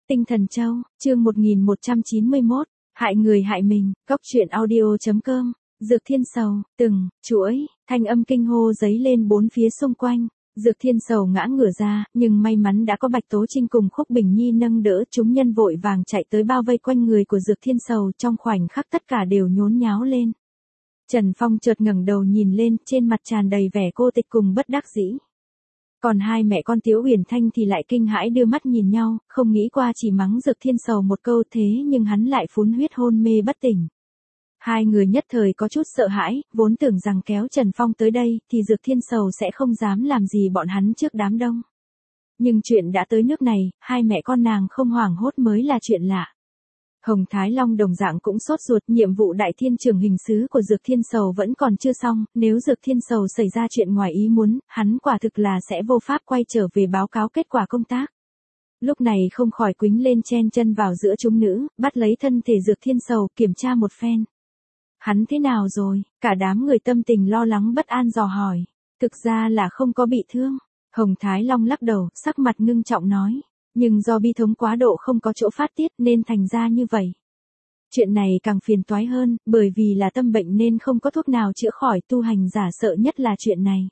Tinh Thần Châu, chương 1191, hại người hại mình, Cốc truyện audio.com, Dược Thiên Sầu, chuỗi, thanh âm kinh hô giấy lên bốn phía xung quanh. Dược Thiên Sầu ngã ngửa ra, nhưng may mắn đã có Bạch Tố Trinh cùng Khúc Bình Nhi nâng đỡ, chúng nhân vội vàng chạy tới bao vây quanh người của Dược Thiên Sầu, trong khoảnh khắc tất cả đều nhốn nháo lên. Trần Phong chợt ngẩng đầu nhìn lên, trên mặt tràn đầy vẻ cô tịch cùng bất đắc dĩ. Còn hai mẹ con Tiếu Uyển Thanh thì lại kinh hãi đưa mắt nhìn nhau, không nghĩ qua chỉ mắng Dược Thiên Sầu một câu thế nhưng hắn lại phun huyết hôn mê bất tỉnh. Hai người nhất thời có chút sợ hãi, vốn tưởng rằng kéo Trần Phong tới đây thì Dược Thiên Sầu sẽ không dám làm gì bọn hắn trước đám đông. Nhưng chuyện đã tới nước này, hai mẹ con nàng không hoảng hốt mới là chuyện lạ. Hồng Thái Long đồng dạng cũng sốt ruột, nhiệm vụ đại thiên trưởng hình sứ của Dược Thiên Sầu vẫn còn chưa xong, nếu Dược Thiên Sầu xảy ra chuyện ngoài ý muốn, hắn quả thực là sẽ vô pháp quay trở về báo cáo kết quả công tác. Lúc này không khỏi quýnh lên chen chân vào giữa chúng nữ, bắt lấy thân thể Dược Thiên Sầu kiểm tra một phen. Hắn thế nào rồi? Cả đám người tâm tình lo lắng bất an dò hỏi. Thực ra là không có bị thương. Hồng Thái Long lắc đầu, sắc mặt ngưng trọng nói. Nhưng do bi thống quá độ không có chỗ phát tiết nên thành ra như vậy. Chuyện này càng phiền toái hơn, bởi vì là tâm bệnh nên không có thuốc nào chữa khỏi, tu hành giả sợ nhất là chuyện này.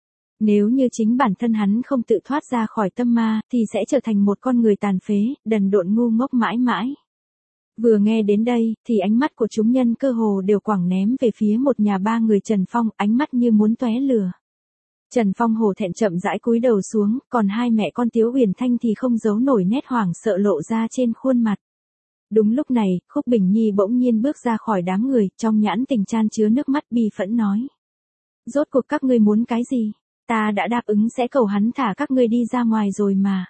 Nếu như chính bản thân hắn không tự thoát ra khỏi tâm ma, thì sẽ trở thành một con người tàn phế, đần độn ngu ngốc mãi mãi. Vừa nghe đến đây, thì ánh mắt của chúng nhân cơ hồ đều quẳng ném về phía một nhà ba người Trần Phong, ánh mắt như muốn tóe lửa. Trần Phong hổ thẹn chậm rãi cúi đầu xuống, còn hai mẹ con Tiếu Uyển Thanh thì không giấu nổi nét hoảng sợ lộ ra trên khuôn mặt. Đúng lúc này, Khúc Bình Nhi bỗng nhiên bước ra khỏi đám người, trong nhãn tình chan chứa nước mắt bi phẫn nói. Rốt cuộc các ngươi muốn cái gì? Ta đã đáp ứng sẽ cầu hắn thả các ngươi đi ra ngoài rồi mà.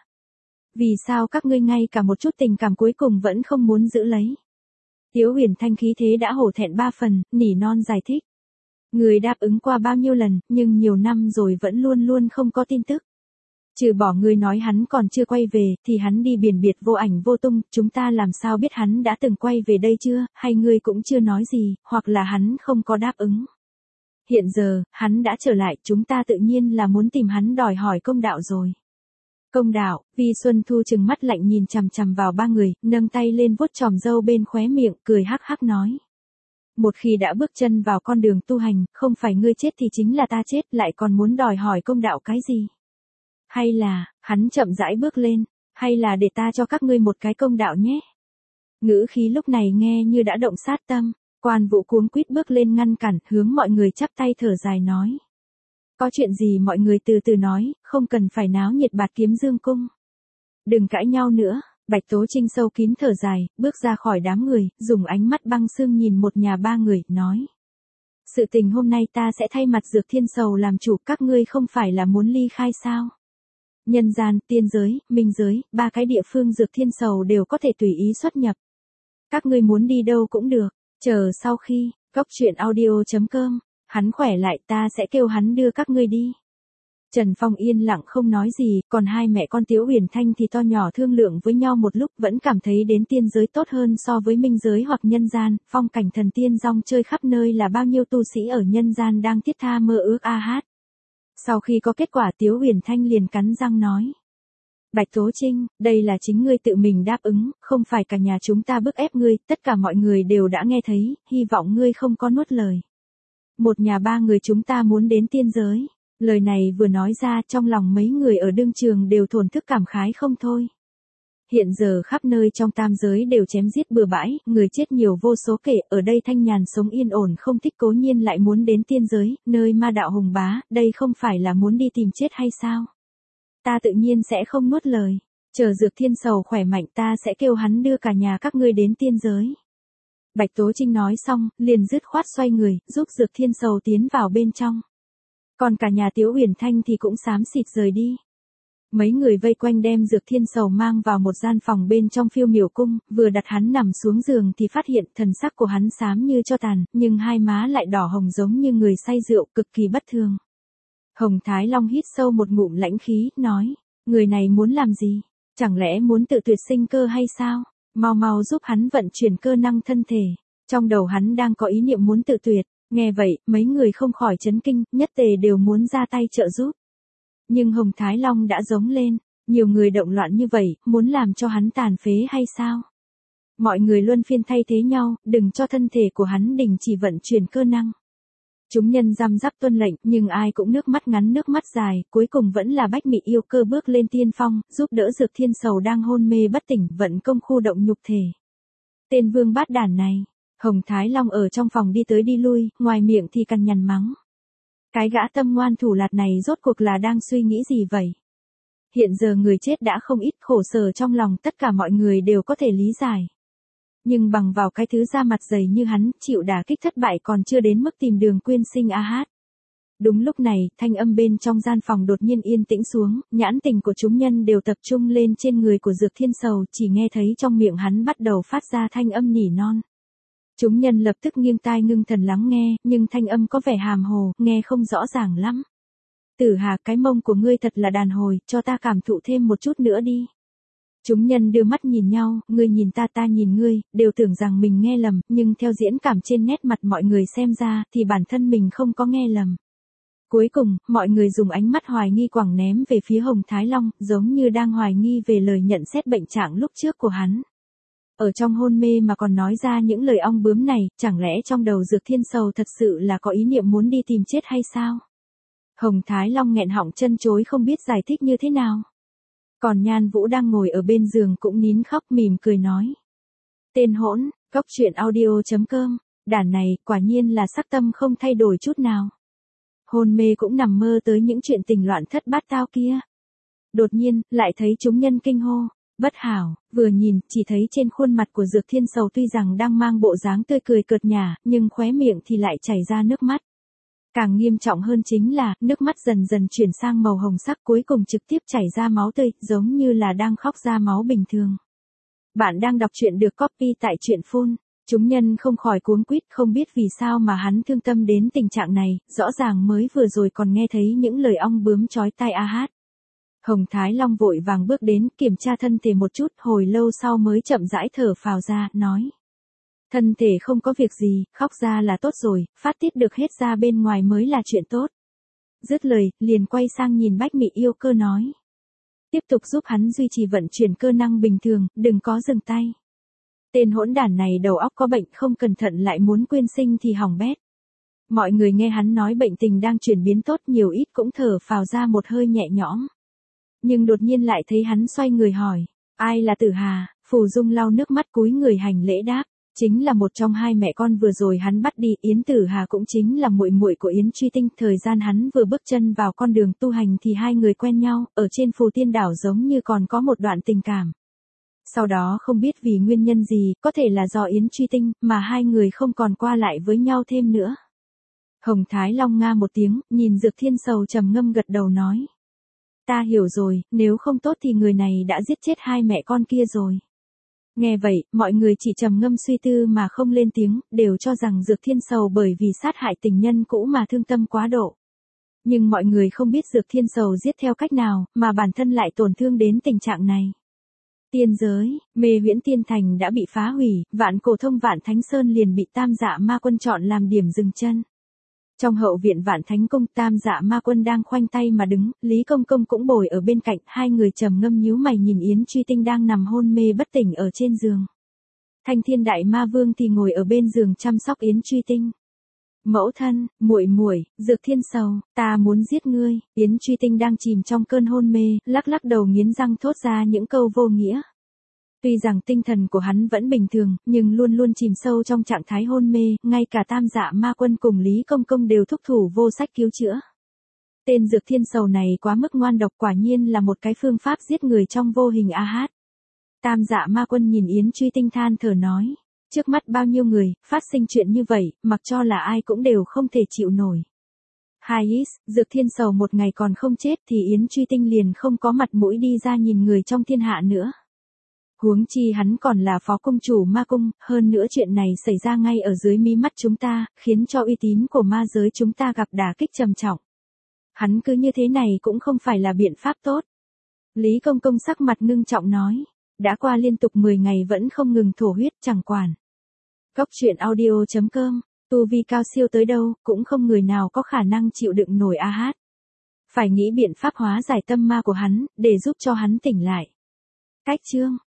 Vì sao các ngươi ngay cả một chút tình cảm cuối cùng vẫn không muốn giữ lấy? Tiếu Uyển Thanh khí thế đã hổ thẹn ba phần, nỉ non giải thích. Người đáp ứng qua bao nhiêu lần, nhưng nhiều năm rồi vẫn luôn luôn không có tin tức. Trừ bỏ người nói hắn còn chưa quay về, thì hắn đi biển biệt vô ảnh vô tung, chúng ta làm sao biết hắn đã từng quay về đây chưa, hay ngươi cũng chưa nói gì, hoặc là hắn không có đáp ứng. Hiện giờ, hắn đã trở lại, chúng ta tự nhiên là muốn tìm hắn đòi hỏi công đạo rồi. Công đạo, Vi Xuân Thu trừng mắt lạnh nhìn chằm chằm vào ba người, nâng tay lên vuốt chòm râu bên khóe miệng, cười hắc hắc nói. Một khi đã bước chân vào con đường tu hành, không phải ngươi chết thì chính là ta chết, lại còn muốn đòi hỏi công đạo cái gì? Hay là, hắn chậm rãi bước lên, hay là để ta cho các ngươi một cái công đạo nhé? Ngữ khí lúc này nghe như đã động sát tâm, Quan Vũ cuống quýt bước lên ngăn cản, hướng mọi người chắp tay thở dài nói. Có chuyện gì mọi người từ từ nói, không cần phải náo nhiệt Bạt Kiếm Dương cung. Đừng cãi nhau nữa. Bạch Tố Trinh sâu kín thở dài, bước ra khỏi đám người, dùng ánh mắt băng sương nhìn một nhà ba người, nói. Sự tình hôm nay ta sẽ thay mặt Dược Thiên Sầu làm chủ, các ngươi không phải là muốn ly khai sao? Nhân gian, tiên giới, minh giới, ba cái địa phương Dược Thiên Sầu đều có thể tùy ý xuất nhập. Các ngươi muốn đi đâu cũng được, chờ sau khi, Cốc truyện audio.com, hắn khỏe lại ta sẽ kêu hắn đưa các ngươi đi. Trần Phong yên lặng không nói gì, còn hai mẹ con Tiếu Uyển Thanh thì to nhỏ thương lượng với nhau một lúc, vẫn cảm thấy đến tiên giới tốt hơn so với minh giới hoặc nhân gian, phong cảnh thần tiên rong chơi khắp nơi là bao nhiêu tu sĩ ở nhân gian đang thiết tha mơ ước a hát. Sau khi có kết quả Tiếu Uyển Thanh liền cắn răng nói. Bạch Tố Trinh, đây là chính ngươi tự mình đáp ứng, không phải cả nhà chúng ta bức ép ngươi, tất cả mọi người đều đã nghe thấy, hy vọng ngươi không có nuốt lời. Một nhà ba người chúng ta muốn đến tiên giới. Lời này vừa nói ra trong lòng mấy người ở đương trường đều thổn thức cảm khái không thôi. Hiện giờ khắp nơi trong tam giới đều chém giết bừa bãi, người chết nhiều vô số kể, ở đây thanh nhàn sống yên ổn không thích cố nhiên lại muốn đến tiên giới, nơi ma đạo hùng bá, đây không phải là muốn đi tìm chết hay sao? Ta tự nhiên sẽ không nuốt lời, chờ Dược Thiên Sầu khỏe mạnh ta sẽ kêu hắn đưa cả nhà các ngươi đến tiên giới. Bạch Tố Trinh nói xong, liền dứt khoát xoay người, giúp Dược Thiên Sầu tiến vào bên trong. Còn cả nhà Tiếu Uyển Thanh thì cũng xám xịt rời đi. Mấy người vây quanh đem Dược Thiên Sầu mang vào một gian phòng bên trong Phiêu Miểu cung, vừa đặt hắn nằm xuống giường thì phát hiện thần sắc của hắn xám như tro tàn, nhưng hai má lại đỏ hồng giống như người say rượu, cực kỳ bất thường. Hồng Thái Long hít sâu một ngụm lãnh khí, nói, người này muốn làm gì? Chẳng lẽ muốn tự tuyệt sinh cơ hay sao? Mau mau giúp hắn vận chuyển cơ năng thân thể. Trong đầu hắn đang có ý niệm muốn tự tuyệt. Nghe vậy, mấy người không khỏi chấn kinh, nhất tề đều muốn ra tay trợ giúp. Nhưng Hồng Thái Long đã giống lên, Nhiều người động loạn như vậy, muốn làm cho hắn tàn phế hay sao? Mọi người luân phiên thay thế nhau, đừng cho thân thể của hắn đình chỉ vận chuyển cơ năng. Chúng nhân răm rắp tuân lệnh, nhưng ai cũng nước mắt ngắn nước mắt dài, cuối cùng vẫn là Bách Mị Yêu Cơ bước lên tiên phong, giúp đỡ Dược Thiên Sầu đang hôn mê bất tỉnh, vận công khu động nhục thể. Tên vương bát đản này, Hồng Thái Long ở trong phòng đi tới đi lui, ngoài miệng thì cằn nhằn mắng. Cái gã tâm ngoan thủ lạt này rốt cuộc là đang suy nghĩ gì vậy? Hiện giờ người chết đã không ít, khổ sở trong lòng tất cả mọi người đều có thể lý giải. Nhưng bằng vào cái thứ da mặt dày như hắn, chịu đả kích thất bại còn chưa đến mức tìm đường quyên sinh a hát. Đúng lúc này, thanh âm bên trong gian phòng đột nhiên yên tĩnh xuống, nhãn tình của chúng nhân đều tập trung lên trên người của Dược Thiên Sầu, chỉ nghe thấy trong miệng hắn bắt đầu phát ra thanh âm nỉ non. Chúng nhân lập tức nghiêng tai ngưng thần lắng nghe, nhưng thanh âm có vẻ hàm hồ, nghe không rõ ràng lắm. Tử Hà, cái mông của ngươi thật là đàn hồi, cho ta cảm thụ thêm một chút nữa đi. Chúng nhân đưa mắt nhìn nhau, ngươi nhìn ta ta nhìn ngươi, đều tưởng rằng mình nghe lầm, nhưng theo diễn cảm trên nét mặt mọi người xem ra, thì bản thân mình không có nghe lầm. Cuối cùng, mọi người dùng ánh mắt hoài nghi quẳng ném về phía Hồng Thái Long, giống như đang hoài nghi về lời nhận xét bệnh trạng lúc trước của hắn. Ở trong hôn mê mà còn nói ra những lời ong bướm này, chẳng lẽ trong đầu Dược Thiên Sầu thật sự là có ý niệm muốn đi tìm chết hay sao? Hồng Thái Long nghẹn họng chân chối không biết giải thích như thế nào. Còn Nhan Vũ đang ngồi ở bên giường cũng nín khóc mỉm cười nói. Tên hỗn, Cóc Truyện Audio.com, đàn này quả nhiên là sắc tâm không thay đổi chút nào. Hôn mê cũng nằm mơ tới những chuyện tình loạn thất bát tao kia. Đột nhiên, lại thấy chúng nhân kinh hô. Bất hảo, vừa nhìn, chỉ thấy trên khuôn mặt của Dược Thiên Sầu tuy rằng đang mang bộ dáng tươi cười cợt nhả, nhưng khóe miệng thì lại chảy ra nước mắt. Càng nghiêm trọng hơn chính là, nước mắt dần dần chuyển sang màu hồng sắc cuối cùng trực tiếp chảy ra máu tươi, giống như là đang khóc ra máu bình thường. Bạn đang đọc truyện được copy tại truyện phun. Chúng nhân không khỏi cuống quýt không biết vì sao mà hắn thương tâm đến tình trạng này, rõ ràng mới vừa rồi còn nghe thấy những lời ong bướm chói tai a hát. Hồng Thái Long vội vàng bước đến, kiểm tra thân thể một chút, hồi lâu sau mới chậm rãi thở phào ra, nói. Thân thể không có việc gì, khóc ra là tốt rồi, phát tiết được hết ra bên ngoài mới là chuyện tốt. Dứt lời, liền quay sang nhìn Bách Mị Yêu Cơ nói. Tiếp tục giúp hắn duy trì vận chuyển cơ năng bình thường, đừng có dừng tay. Tên hỗn đản này đầu óc có bệnh, không cẩn thận lại muốn quyên sinh thì hỏng bét. Mọi người nghe hắn nói bệnh tình đang chuyển biến tốt, nhiều ít cũng thở phào ra một hơi nhẹ nhõm. Nhưng đột nhiên lại thấy hắn xoay người hỏi, ai là Tử Hà? Phù Dung lau nước mắt cúi người hành lễ đáp, chính là một trong hai mẹ con vừa rồi hắn bắt đi, Yến Tử Hà cũng chính là muội muội của Yến Truy Tinh, thời gian hắn vừa bước chân vào con đường tu hành thì hai người quen nhau, ở trên Phù Tiên đảo giống như còn có một đoạn tình cảm. Sau đó không biết vì nguyên nhân gì, có thể là do Yến Truy Tinh, mà hai người không còn qua lại với nhau thêm nữa. Hồng Thái Long nga một tiếng, nhìn Dược Thiên Sầu trầm ngâm gật đầu nói. Ta hiểu rồi, nếu không tốt thì người này đã giết chết hai mẹ con kia rồi. Nghe vậy, mọi người chỉ trầm ngâm suy tư mà không lên tiếng, đều cho rằng Dược Thiên Sầu bởi vì sát hại tình nhân cũ mà thương tâm quá độ. Nhưng mọi người không biết Dược Thiên Sầu giết theo cách nào, mà bản thân lại tổn thương đến tình trạng này. Tiên giới, Mê Huyễn Tiên Thành đã bị phá hủy, Vạn Cổ Thông Vạn Thánh Sơn liền bị Tam Dạ Ma Quân chọn làm điểm dừng chân. Trong hậu viện Vạn Thánh Cung, Tam Dạ Ma Quân đang khoanh tay mà đứng, Lý Công Công cũng bồi ở bên cạnh, hai người trầm ngâm nhíu mày nhìn Yến Truy Tinh đang nằm hôn mê bất tỉnh ở trên giường. Thanh Thiên Đại Ma Vương thì ngồi ở bên giường chăm sóc Yến Truy Tinh. Mẫu thân, muội muội, Dược Thiên Sầu, ta muốn giết ngươi. Yến Truy Tinh đang chìm trong cơn hôn mê, lắc lắc đầu nghiến răng thốt ra những câu vô nghĩa. Tuy rằng tinh thần của hắn vẫn bình thường, nhưng luôn luôn chìm sâu trong trạng thái hôn mê, ngay cả Tam Dạ Ma Quân cùng Lý Công Công đều thúc thủ vô sách cứu chữa. Tên Dược Thiên Sầu này quá mức ngoan độc, quả nhiên là một cái phương pháp giết người trong vô hình a hát. Tam Dạ Ma Quân nhìn Yến Truy Tinh than thở nói, trước mắt bao nhiêu người, phát sinh chuyện như vậy, mặc cho là ai cũng đều không thể chịu nổi. Dược Thiên Sầu một ngày còn không chết thì Yến Truy Tinh liền không có mặt mũi đi ra nhìn người trong thiên hạ nữa. Huống chi hắn còn là phó cung chủ ma cung, hơn nữa chuyện này xảy ra ngay ở dưới mí mắt chúng ta, khiến cho uy tín của ma giới chúng ta gặp đả kích trầm trọng. Hắn cứ như thế này cũng không phải là biện pháp tốt. Lý Công Công sắc mặt ngưng trọng nói, đã qua liên tục 10 ngày vẫn không ngừng thổ huyết chẳng quản. Cóc Truyện Audio.com, tu vi cao siêu tới đâu, cũng không người nào có khả năng chịu đựng nổi a hát. Phải nghĩ biện pháp hóa giải tâm ma của hắn, để giúp cho hắn tỉnh lại. Cách chương